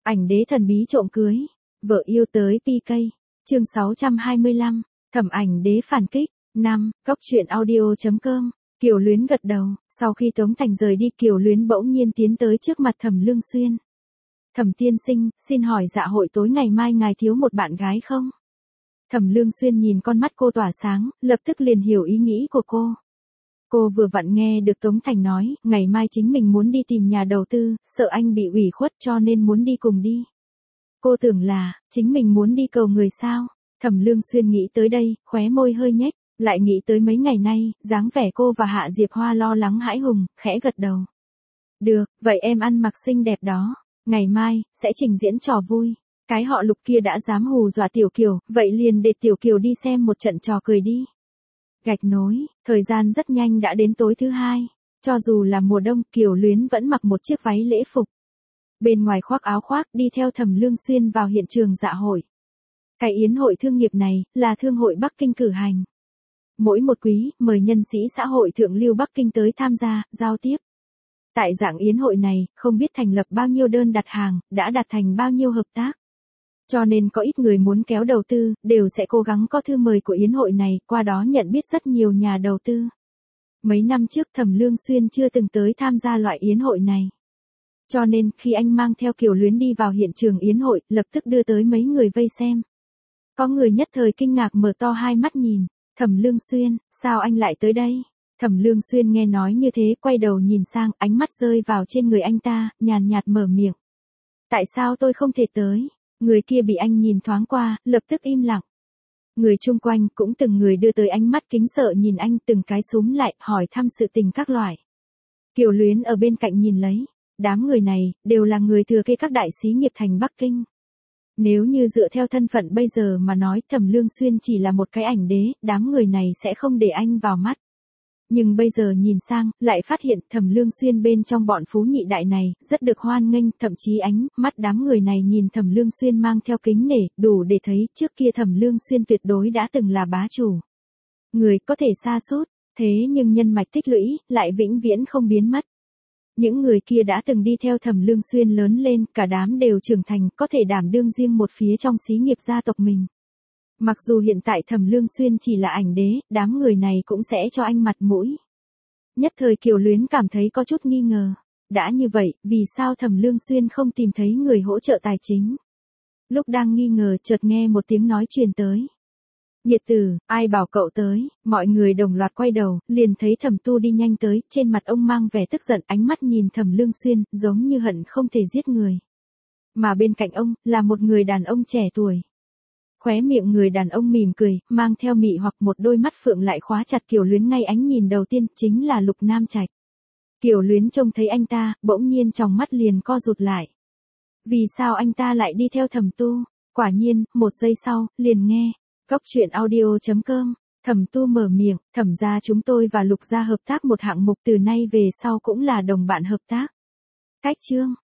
Ảnh đế thần bí trộm cưới, vợ yêu tới PK. Chương 625, Thẩm Ảnh đế phản kích. 5. Cóc truyện audio.com. Kiều Luyến gật đầu, sau khi Tống Thành rời đi Kiều Luyến bỗng nhiên tiến tới trước mặt Thẩm Lương Xuyên. Thẩm tiên sinh, xin hỏi dạ hội tối ngày mai ngài thiếu một bạn gái không? Thẩm Lương Xuyên nhìn con mắt cô tỏa sáng, lập tức liền hiểu ý nghĩ của cô. Cô vừa vặn nghe được Tống Thành nói, ngày mai chính mình muốn đi tìm nhà đầu tư, sợ anh bị ủy khuất cho nên muốn đi cùng đi. Cô tưởng là, chính mình muốn đi cầu người sao? Thẩm Lương Xuyên nghĩ tới đây, khóe môi hơi nhếch, lại nghĩ tới mấy ngày nay, dáng vẻ cô và Hạ Diệp Hoa lo lắng hãi hùng, khẽ gật đầu. Được, vậy em ăn mặc xinh đẹp đó, ngày mai, sẽ trình diễn trò vui. Cái họ Lục kia đã dám hù dọa Tiểu Kiều, vậy liền để Tiểu Kiều đi xem một trận trò cười đi. Gạch nối, thời gian rất nhanh đã đến tối thứ hai. Cho dù là mùa đông, Kiều Luyến vẫn mặc một chiếc váy lễ phục. Bên ngoài khoác áo khoác đi theo Thẩm Lương Xuyên vào hiện trường dạ hội. Cái yến hội thương nghiệp này, là thương hội Bắc Kinh cử hành. Mỗi một quý, mời nhân sĩ xã hội thượng lưu Bắc Kinh tới tham gia, giao tiếp. Tại dạng yến hội này, không biết thành lập bao nhiêu đơn đặt hàng, đã đạt thành bao nhiêu hợp tác. Cho nên có ít người muốn kéo đầu tư, đều sẽ cố gắng có thư mời của yến hội này, qua đó nhận biết rất nhiều nhà đầu tư. Mấy năm trước Thẩm Lương Xuyên chưa từng tới tham gia loại yến hội này. Cho nên, khi anh mang theo Kiều Luyến đi vào hiện trường yến hội, lập tức đưa tới mấy người vây xem. Có người nhất thời kinh ngạc mở to hai mắt nhìn, Thẩm Lương Xuyên, sao anh lại tới đây? Thẩm Lương Xuyên nghe nói như thế, quay đầu nhìn sang, ánh mắt rơi vào trên người anh ta, nhàn nhạt mở miệng. Tại sao tôi không thể tới? Người kia bị anh nhìn thoáng qua, lập tức im lặng. Người chung quanh cũng từng người đưa tới ánh mắt kính sợ nhìn anh, từng cái súm lại, hỏi thăm sự tình các loại. Kiều Luyến ở bên cạnh nhìn lấy, đám người này, đều là người thừa kế các đại xí nghiệp thành Bắc Kinh. Nếu như dựa theo thân phận bây giờ mà nói Thẩm Lương Xuyên chỉ là một cái ảnh đế, đám người này sẽ không để anh vào mắt. Nhưng bây giờ nhìn sang, lại phát hiện Thẩm Lương Xuyên bên trong bọn phú nhị đại này, rất được hoan nghênh, thậm chí ánh mắt đám người này nhìn Thẩm Lương Xuyên mang theo kính nể, đủ để thấy trước kia Thẩm Lương Xuyên tuyệt đối đã từng là bá chủ. Người có thể sa sút, thế nhưng nhân mạch tích lũy, lại vĩnh viễn không biến mất. Những người kia đã từng đi theo Thẩm Lương Xuyên lớn lên, cả đám đều trưởng thành, có thể đảm đương riêng một phía trong xí nghiệp gia tộc mình. Mặc dù hiện tại Thẩm Lương Xuyên chỉ là ảnh đế, đám người này cũng sẽ cho anh mặt mũi. Nhất thời Kiều Luyến cảm thấy có chút nghi ngờ. Đã như vậy, vì sao Thẩm Lương Xuyên không tìm thấy người hỗ trợ tài chính? Lúc đang nghi ngờ chợt nghe một tiếng nói truyền tới. Nhiệt tử, ai bảo cậu tới? Mọi người đồng loạt quay đầu, liền thấy Thẩm Tu đi nhanh tới, trên mặt ông mang vẻ tức giận, ánh mắt nhìn Thẩm Lương Xuyên, giống như hận không thể giết người. Mà bên cạnh ông, là một người đàn ông trẻ tuổi. Khóe miệng người đàn ông mỉm cười, mang theo mị hoặc một đôi mắt phượng lại khóa chặt Kiều Luyến ngay ánh nhìn đầu tiên, chính là Lục Nam Trạch. Kiều Luyến trông thấy anh ta, bỗng nhiên trong mắt liền co rụt lại. Vì sao anh ta lại đi theo Thẩm Tu? Quả nhiên, một giây sau, liền nghe. Cóc truyện audio.com. Thẩm Tu mở miệng, Thẩm gia chúng tôi và Lục gia hợp tác một hạng mục, từ nay về sau cũng là đồng bạn hợp tác. Cách chương.